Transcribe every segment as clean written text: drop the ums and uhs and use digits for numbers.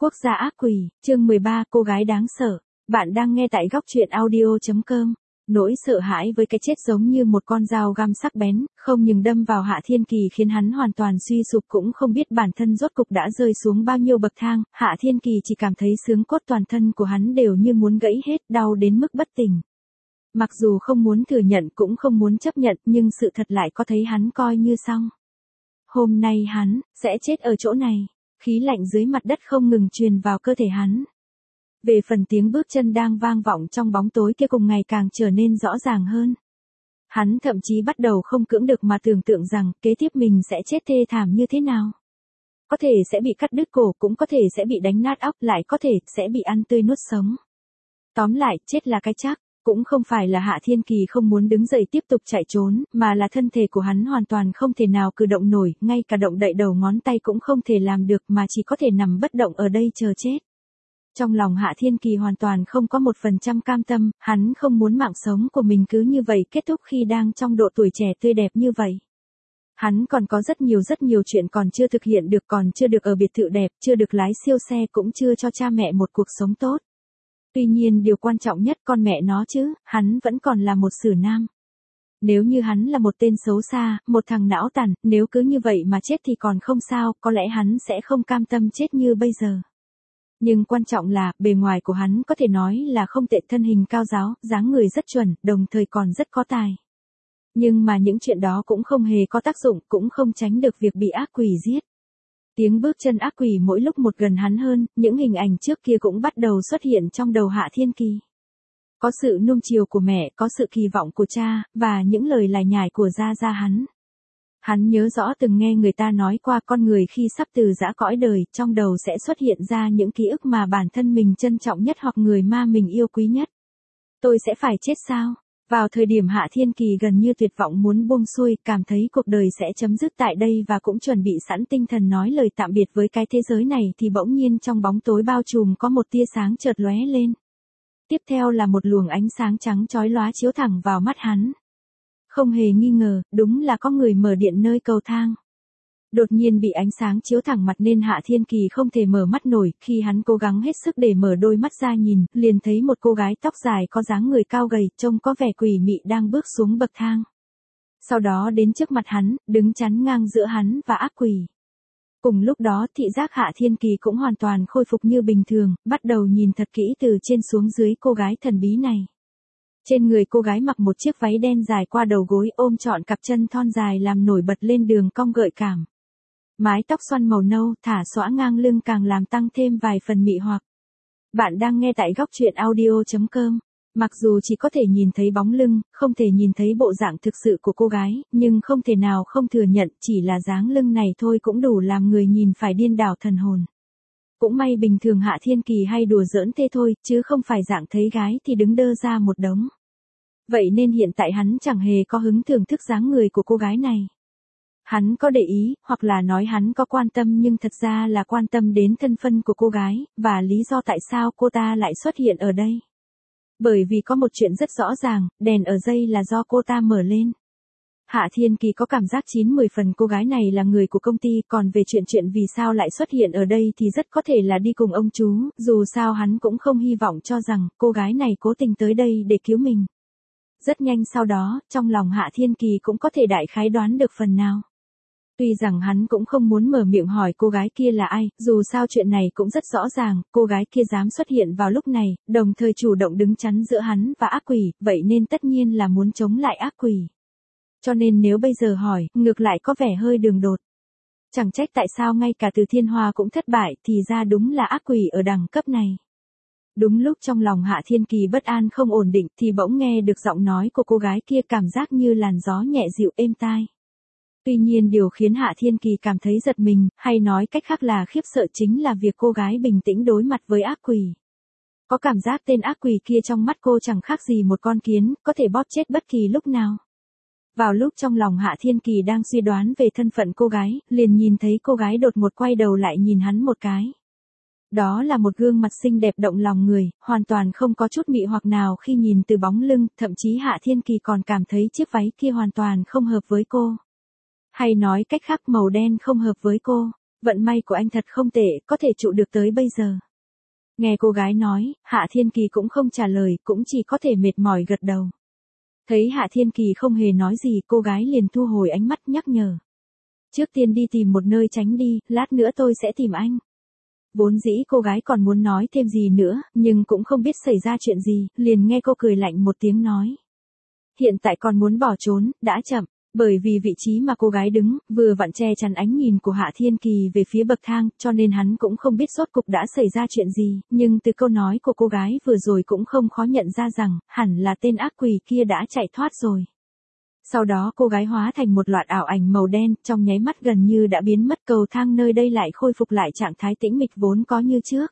Quốc gia ác quỷ, chương 13, cô gái đáng sợ. Bạn đang nghe tại góc truyện audio.com. Nỗi sợ hãi với cái chết giống như một con dao găm sắc bén, không những đâm vào Hạ Thiên Kỳ khiến hắn hoàn toàn suy sụp, cũng không biết bản thân rốt cục đã rơi xuống bao nhiêu bậc thang. Hạ Thiên Kỳ chỉ cảm thấy xương cốt toàn thân của hắn đều như muốn gãy hết, đau đến mức bất tỉnh. Mặc dù không muốn thừa nhận cũng không muốn chấp nhận, nhưng sự thật lại có thấy hắn coi như xong. Hôm nay hắn sẽ chết ở chỗ này. Khí lạnh dưới mặt đất không ngừng truyền vào cơ thể hắn. Về phần tiếng bước chân đang vang vọng trong bóng tối kia cùng ngày càng trở nên rõ ràng hơn. Hắn thậm chí bắt đầu không cưỡng được mà tưởng tượng rằng kế tiếp mình sẽ chết thê thảm như thế nào. Có thể sẽ bị cắt đứt cổ, cũng có thể sẽ bị đánh nát óc, lại có thể sẽ bị ăn tươi nuốt sống. Tóm lại, chết là cái chắc. Cũng không phải là Hạ Thiên Kỳ không muốn đứng dậy tiếp tục chạy trốn, mà là thân thể của hắn hoàn toàn không thể nào cử động nổi, ngay cả động đậy đầu ngón tay cũng không thể làm được, mà chỉ có thể nằm bất động ở đây chờ chết. Trong lòng Hạ Thiên Kỳ hoàn toàn không có 1% cam tâm, hắn không muốn mạng sống của mình cứ như vậy kết thúc khi đang trong độ tuổi trẻ tươi đẹp như vậy. Hắn còn có rất nhiều chuyện còn chưa thực hiện được, còn chưa được ở biệt thự đẹp, chưa được lái siêu xe, cũng chưa cho cha mẹ một cuộc sống tốt. Tuy nhiên điều quan trọng nhất, con mẹ nó chứ, hắn vẫn còn là một sử nam. Nếu như hắn là một tên xấu xa, một thằng não tàn, nếu cứ như vậy mà chết thì còn không sao, có lẽ hắn sẽ không cam tâm chết như bây giờ. Nhưng quan trọng là, bề ngoài của hắn có thể nói là không tệ, thân hình cao ráo, dáng người rất chuẩn, đồng thời còn rất có tài. Nhưng mà những chuyện đó cũng không hề có tác dụng, cũng không tránh được việc bị ác quỷ giết. Tiếng bước chân ác quỷ mỗi lúc một gần hắn hơn, những hình ảnh trước kia cũng bắt đầu xuất hiện trong đầu Hạ Thiên Kỳ. Có sự nuông chiều của mẹ, có sự kỳ vọng của cha, và những lời lải nhải của gia gia hắn. Hắn nhớ rõ từng nghe người ta nói qua, con người khi sắp từ giã cõi đời, trong đầu sẽ xuất hiện ra những ký ức mà bản thân mình trân trọng nhất hoặc người mà mình yêu quý nhất. Tôi sẽ phải chết sao? Vào thời điểm Hạ Thiên Kỳ gần như tuyệt vọng muốn buông xuôi, cảm thấy cuộc đời sẽ chấm dứt tại đây và cũng chuẩn bị sẵn tinh thần nói lời tạm biệt với cái thế giới này, thì bỗng nhiên trong bóng tối bao trùm có một tia sáng chợt lóe lên. Tiếp theo là một luồng ánh sáng trắng chói lóa chiếu thẳng vào mắt hắn. Không hề nghi ngờ, đúng là có người mở điện nơi cầu thang. Đột nhiên bị ánh sáng chiếu thẳng mặt nên Hạ Thiên Kỳ không thể mở mắt nổi, khi hắn cố gắng hết sức để mở đôi mắt ra nhìn, liền thấy một cô gái tóc dài có dáng người cao gầy, trông có vẻ quỷ mị đang bước xuống bậc thang. Sau đó đến trước mặt hắn, đứng chắn ngang giữa hắn và ác quỷ. Cùng lúc đó thị giác Hạ Thiên Kỳ cũng hoàn toàn khôi phục như bình thường, bắt đầu nhìn thật kỹ từ trên xuống dưới cô gái thần bí này. Trên người cô gái mặc một chiếc váy đen dài qua đầu gối, ôm trọn cặp chân thon dài làm nổi bật lên đường cong gợi cảm. Mái tóc xoăn màu nâu thả xõa ngang lưng càng làm tăng thêm vài phần mị hoặc. Bạn đang nghe tại góc truyện audio.com. Mặc dù chỉ có thể nhìn thấy bóng lưng, không thể nhìn thấy bộ dạng thực sự của cô gái, nhưng không thể nào không thừa nhận, chỉ là dáng lưng này thôi cũng đủ làm người nhìn phải điên đảo thần hồn. Cũng may bình thường Hạ Thiên Kỳ hay đùa giỡn thế thôi, chứ không phải dạng thấy gái thì đứng đơ ra một đống. Vậy nên hiện tại hắn chẳng hề có hứng thưởng thức dáng người của cô gái này. Hắn có để ý, hoặc là nói hắn có quan tâm, nhưng thật ra là quan tâm đến thân phận của cô gái, và lý do tại sao cô ta lại xuất hiện ở đây. Bởi vì có một chuyện rất rõ ràng, đèn ở dây là do cô ta mở lên. Hạ Thiên Kỳ có cảm giác 9-10 phần cô gái này là người của công ty, còn về chuyện vì sao lại xuất hiện ở đây thì rất có thể là đi cùng ông chú, dù sao hắn cũng không hy vọng cho rằng cô gái này cố tình tới đây để cứu mình. Rất nhanh sau đó, trong lòng Hạ Thiên Kỳ cũng có thể đại khái đoán được phần nào. Tuy rằng hắn cũng không muốn mở miệng hỏi cô gái kia là ai, dù sao chuyện này cũng rất rõ ràng, cô gái kia dám xuất hiện vào lúc này, đồng thời chủ động đứng chắn giữa hắn và ác quỷ, vậy nên tất nhiên là muốn chống lại ác quỷ. Cho nên nếu bây giờ hỏi, ngược lại có vẻ hơi đường đột. Chẳng trách tại sao ngay cả Từ Thiên Hoa cũng thất bại, thì ra đúng là ác quỷ ở đẳng cấp này. Đúng lúc trong lòng Hạ Thiên Kỳ bất an không ổn định thì bỗng nghe được giọng nói của cô gái kia, cảm giác như làn gió nhẹ dịu êm tai. Tuy nhiên điều khiến Hạ Thiên Kỳ cảm thấy giật mình, hay nói cách khác là khiếp sợ, chính là việc cô gái bình tĩnh đối mặt với ác quỷ. Có cảm giác tên ác quỷ kia trong mắt cô chẳng khác gì một con kiến, có thể bóp chết bất kỳ lúc nào. Vào lúc trong lòng Hạ Thiên Kỳ đang suy đoán về thân phận cô gái, liền nhìn thấy cô gái đột ngột quay đầu lại nhìn hắn một cái. Đó là một gương mặt xinh đẹp động lòng người, hoàn toàn không có chút mị hoặc nào khi nhìn từ bóng lưng, thậm chí Hạ Thiên Kỳ còn cảm thấy chiếc váy kia hoàn toàn không hợp với cô. Hay nói cách khác, màu đen không hợp với cô. Vận may của anh thật không tệ, có thể trụ được tới bây giờ. Nghe cô gái nói, Hạ Thiên Kỳ cũng không trả lời, cũng chỉ có thể mệt mỏi gật đầu. Thấy Hạ Thiên Kỳ không hề nói gì, cô gái liền thu hồi ánh mắt nhắc nhở. Trước tiên đi tìm một nơi tránh đi, lát nữa tôi sẽ tìm anh. Vốn dĩ cô gái còn muốn nói thêm gì nữa, nhưng cũng không biết xảy ra chuyện gì, liền nghe cô cười lạnh một tiếng nói. Hiện tại còn muốn bỏ trốn, đã chậm. Bởi vì vị trí mà cô gái đứng, vừa vặn che chắn ánh nhìn của Hạ Thiên Kỳ về phía bậc thang, cho nên hắn cũng không biết rốt cục đã xảy ra chuyện gì, nhưng từ câu nói của cô gái vừa rồi cũng không khó nhận ra rằng, hẳn là tên ác quỷ kia đã chạy thoát rồi. Sau đó cô gái hóa thành một loạt ảo ảnh màu đen, trong nháy mắt gần như đã biến mất, cầu thang nơi đây lại khôi phục lại trạng thái tĩnh mịch vốn có như trước.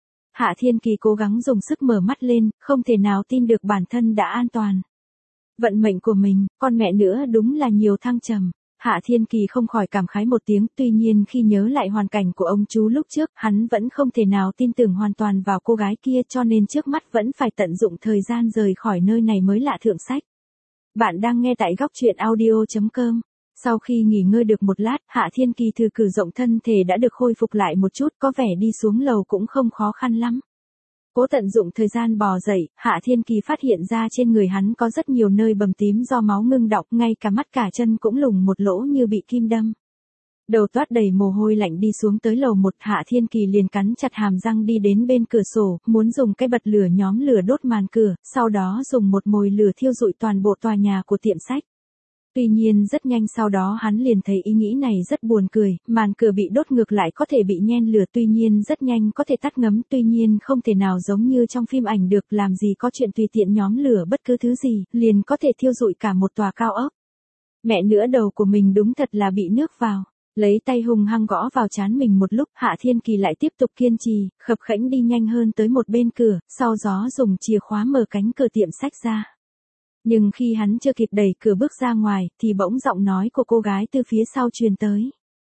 Hạ Thiên Kỳ cố gắng dùng sức mở mắt lên, không thể nào tin được bản thân đã an toàn. Vận mệnh của mình, con mẹ nữa đúng là nhiều thăng trầm. Hạ Thiên Kỳ không khỏi cảm khái một tiếng, tuy nhiên khi nhớ lại hoàn cảnh của ông chú lúc trước, hắn vẫn không thể nào tin tưởng hoàn toàn vào cô gái kia, cho nên trước mắt vẫn phải tận dụng thời gian rời khỏi nơi này mới là thượng sách. Bạn đang nghe tại góc truyện audio.com. Sau khi nghỉ ngơi được một lát, Hạ Thiên Kỳ thử cử rộng thân thể đã được khôi phục lại một chút, có vẻ đi xuống lầu cũng không khó khăn lắm. Cố tận dụng thời gian bò dậy, Hạ Thiên Kỳ phát hiện ra trên người hắn có rất nhiều nơi bầm tím do máu ngưng đọng, ngay cả mắt cả chân cũng lủng một lỗ như bị kim đâm. Đầu toát đầy mồ hôi lạnh đi xuống tới lầu 1, Hạ Thiên Kỳ liền cắn chặt hàm răng đi đến bên cửa sổ, muốn dùng cái bật lửa nhóm lửa đốt màn cửa, sau đó dùng một mồi lửa thiêu rụi toàn bộ tòa nhà của tiệm sách. Tuy nhiên rất nhanh sau đó hắn liền thấy ý nghĩ này rất buồn cười, màn cửa bị đốt ngược lại có thể bị nhen lửa, tuy nhiên rất nhanh có thể tắt ngấm, tuy nhiên không thể nào giống như trong phim ảnh được, làm gì có chuyện tùy tiện nhóm lửa bất cứ thứ gì, liền có thể thiêu rụi cả một tòa cao ốc. Mẹ nữa, đầu của mình đúng thật là bị nước vào. Lấy tay hung hăng gõ vào trán mình một lúc, Hạ Thiên Kỳ lại tiếp tục kiên trì, khập khẽnh đi nhanh hơn tới một bên cửa, sau đó dùng chìa khóa mở cánh cửa tiệm sách ra. Nhưng khi hắn chưa kịp đẩy cửa bước ra ngoài, thì bỗng giọng nói của cô gái từ phía sau truyền tới.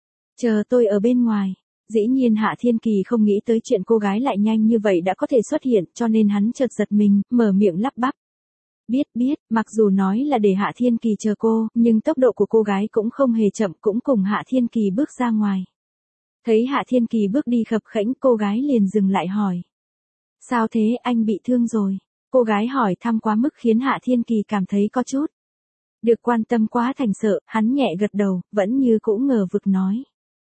Chờ tôi ở bên ngoài. Dĩ nhiên Hạ Thiên Kỳ không nghĩ tới chuyện cô gái lại nhanh như vậy đã có thể xuất hiện, cho nên hắn chợt giật mình, mở miệng lắp bắp. Biết, mặc dù nói là để Hạ Thiên Kỳ chờ cô, nhưng tốc độ của cô gái cũng không hề chậm, cũng cùng Hạ Thiên Kỳ bước ra ngoài. Thấy Hạ Thiên Kỳ bước đi khập khẽnh, cô gái liền dừng lại hỏi. Sao thế, anh bị thương rồi? Cô gái hỏi thăm quá mức khiến Hạ Thiên Kỳ cảm thấy có chút được quan tâm quá thành sợ, hắn nhẹ gật đầu, vẫn như cũ ngờ vực nói.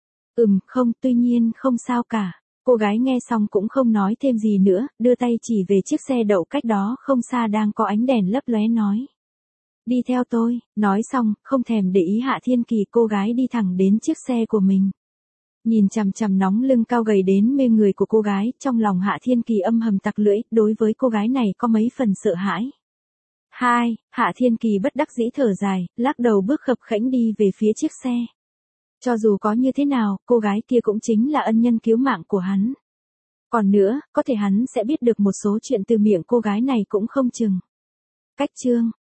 Không, tuy nhiên không sao cả. Cô gái nghe xong cũng không nói thêm gì nữa, đưa tay chỉ về chiếc xe đậu cách đó không xa đang có ánh đèn lấp lóe nói. Đi theo tôi, nói xong, không thèm để ý Hạ Thiên Kỳ, cô gái đi thẳng đến chiếc xe của mình. Nhìn chằm chằm nóng lưng cao gầy đến mê người của cô gái, trong lòng Hạ Thiên Kỳ âm thầm tặc lưỡi, đối với cô gái này có mấy phần sợ hãi. Hạ Thiên Kỳ bất đắc dĩ thở dài, lắc đầu bước khập khẽnh đi về phía chiếc xe. Cho dù có như thế nào, cô gái kia cũng chính là ân nhân cứu mạng của hắn. Còn nữa, có thể hắn sẽ biết được một số chuyện từ miệng cô gái này cũng không chừng. Cách chương